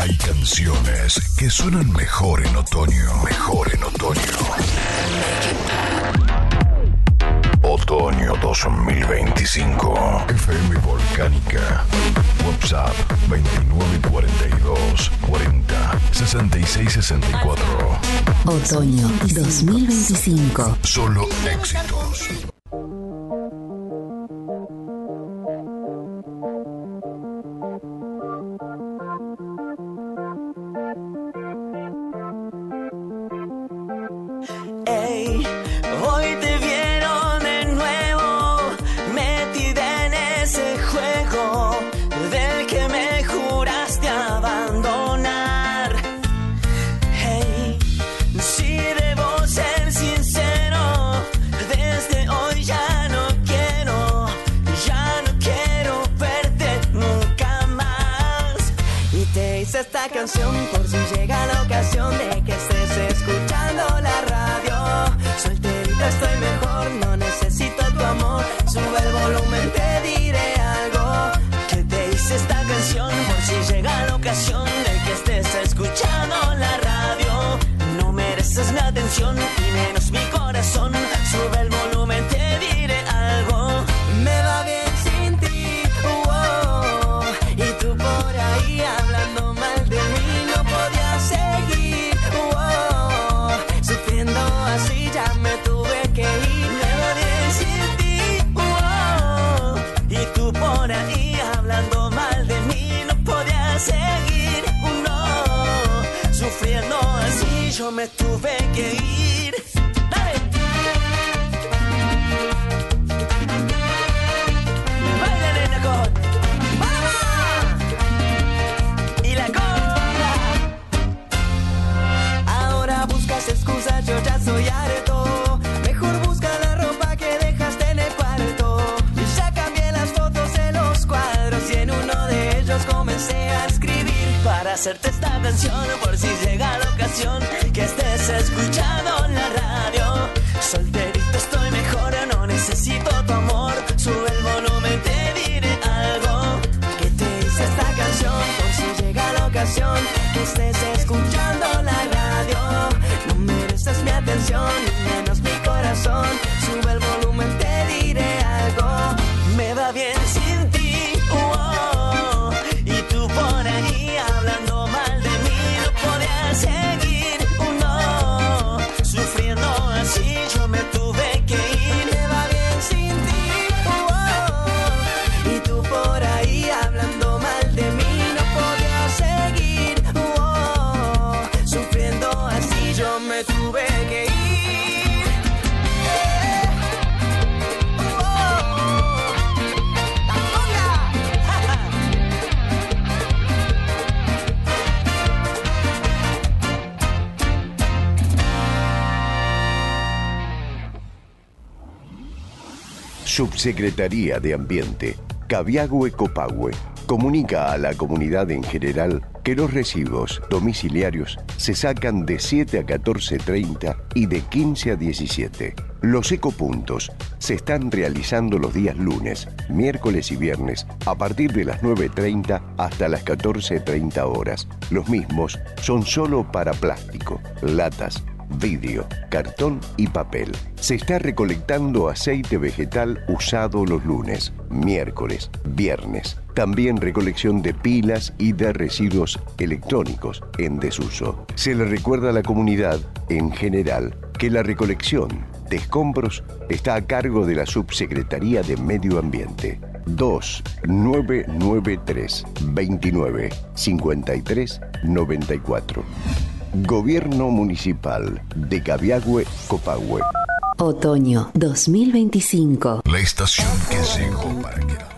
Hay canciones que suenan mejor en otoño. Mejor en otoño. Otoño 2025. FM Volcánica. WhatsApp 2942 40 66 64. Otoño 2025. Solo éxitos. Hoy te vieron de nuevo, metida en ese juego del que me juraste abandonar. Hey, si debo ser sincero, desde hoy ya no quiero verte nunca más. Y te hice esta canción por si llega la ocasión de que estés escuchando la radio. Solterita estoy mejor, no necesito tu amor. Sube el volumen, te diré algo. Que te hice esta canción por si llega la ocasión de que estés escuchando la radio. No mereces mi atención y menos mi corazón. Sube el volumen, te diré algo. Me va bien sin ti, y tú por ahí hablando mal de mí. No podía seguir, sufriendo así ya me tuve que ir. Me va bien sin ti, y tú por ahí hablando mal de mí. No podía seguir, sufriendo así yo me tuve que ir. ¡Dale! ¡Baila, nena, con! ¡Y la cola! Ahora buscas excusas, yo ya soy harto. Mejor busca la ropa que dejaste en el cuarto. Ya cambié las fotos de los cuadros y en uno de ellos comencé a escribir para hacerte esta canción por si llega la ocasión que estés escuchando la radio. Solterito estoy mejor, no necesito tu amor. Sube el volumen, te diré algo. Que te hice esta canción por si llega la ocasión que estés escuchando la radio. No mereces mi atención y menos mi corazón. Sube el volumen, te diré algo. Me va bien sin ti, y tú por ahí hablando mal de mí. No podía seguir, sufriendo así yo me tuve que ir. Me va bien sin ti, y tú por ahí hablando mal de mí. No podía seguir, sufriendo así yo me tuve que ir. Subsecretaría de Ambiente, Cabiagüe Copagüe, comunica a la comunidad en general que los recibos domiciliarios se sacan de 7 a 14:30 y de 15 a 17. Los ecopuntos se están realizando los días lunes, miércoles y viernes a partir de las 9:30 hasta las 14:30 horas. Los mismos son solo para plástico, latas, vidrio, cartón y papel. Se está recolectando aceite vegetal usado los lunes, miércoles, viernes. También recolección de pilas y de residuos electrónicos en desuso. Se le recuerda a la comunidad en general que la recolección de escombros está a cargo de la Subsecretaría de Medio Ambiente. 2993 29 53 94. Gobierno Municipal de Cabiagüe Copagüe. Otoño 2025. La estación que llegó para quedarse.